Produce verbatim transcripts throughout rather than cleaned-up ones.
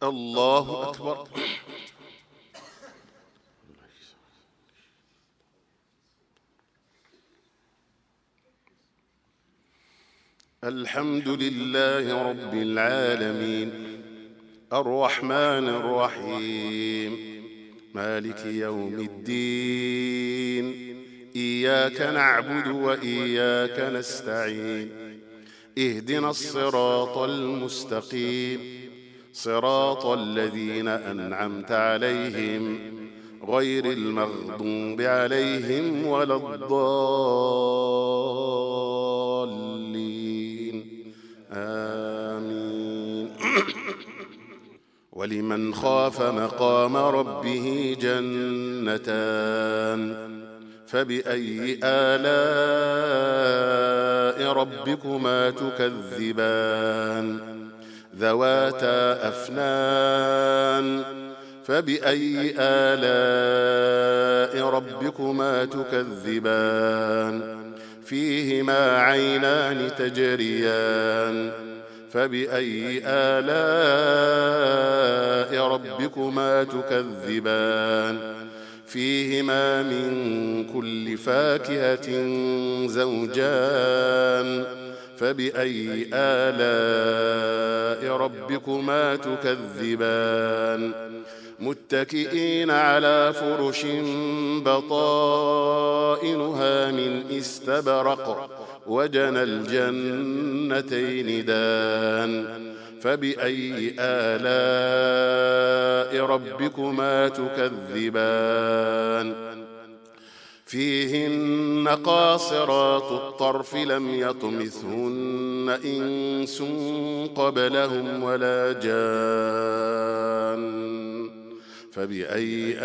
الله أكبر. الحمد لله رب العالمين الرحمن الرحيم مالك يوم الدين إياك نعبد وإياك نستعين اهدنا الصراط المستقيم صراط الذين أنعمت عليهم غير المغضوب عليهم ولا الضالين آمين. ولمن خاف مقام ربه جنتان فبأي آلاء ربكما تكذبان ذواتا أفنان فبأي آلاء ربكما تكذبان فيهما عينان تجريان فبأي آلاء ربكما تكذبان فيهما من كل فاكهة زوجان فبأي آلاء ربكما تكذبان متكئين على فرش بطائنها من استبرق وجنى الجنتين دان فبأي آلاء ربكما تكذبان فيهن قاصرات الطرف لم يطمثهن إنس قبلهم ولا جان فبأي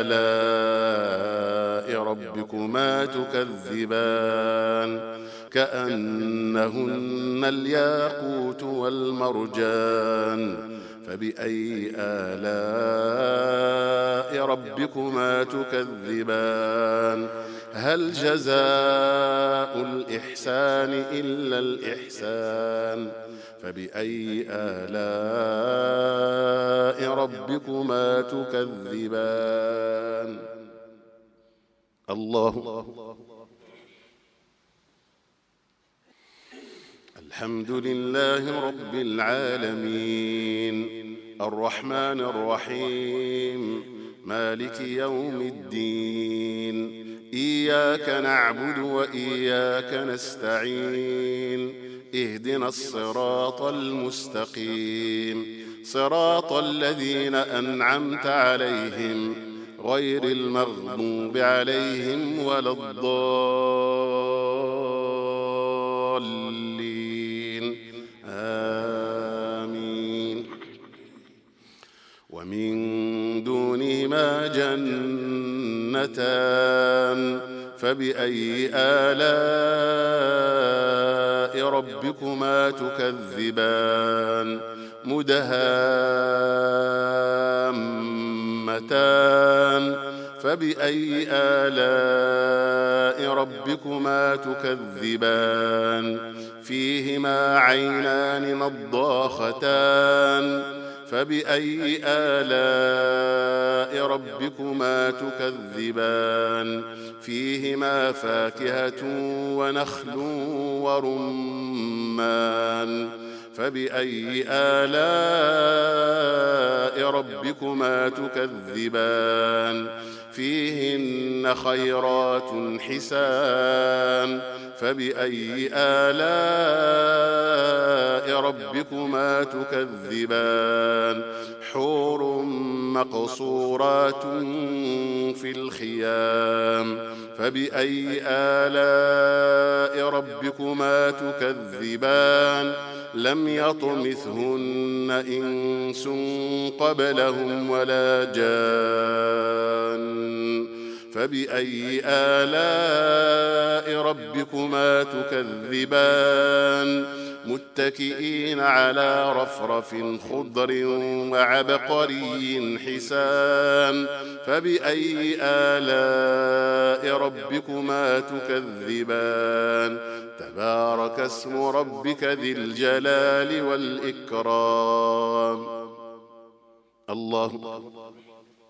آلاء ربكما تكذبان كأنهن الياقوت والمرجان فبأي آلاء ربكما تكذبان هل جزاء الإحسان إلا الإحسان فبأي آلاء ربكما تكذبان. الله. الحمد لله رب العالمين الرحمن الرحيم مالك يوم الدين إياك نعبد وإياك نستعين اهدنا الصراط المستقيم صراط الذين أنعمت عليهم غير المغضوب عليهم ولا الضالين آمين. ومن دونهما جنتان فبأي آلاء ربكما تكذبان مدهامتان فبأي آلاء ربكما تكذبان فيهما عينان نضاختان فبأي آلاء ربكما تكذبان فيهما فاكهة ونخل ورمان فبأي آلاء ربكما تكذبان فيهن خيرات حسان فبأي آلاء ربكما تكذبان حور مقصورات في الخيام فبأي آلاء ربكما تكذبان لم يطمثهن إنس قبلهم ولا جان فبأي آلاء ربكما تكذبان متكئين على رفرف خضر وعبقري حسان فبأي آلاء ربكما تكذبان تبارك اسم ربك ذي الجلال والإكرام. الله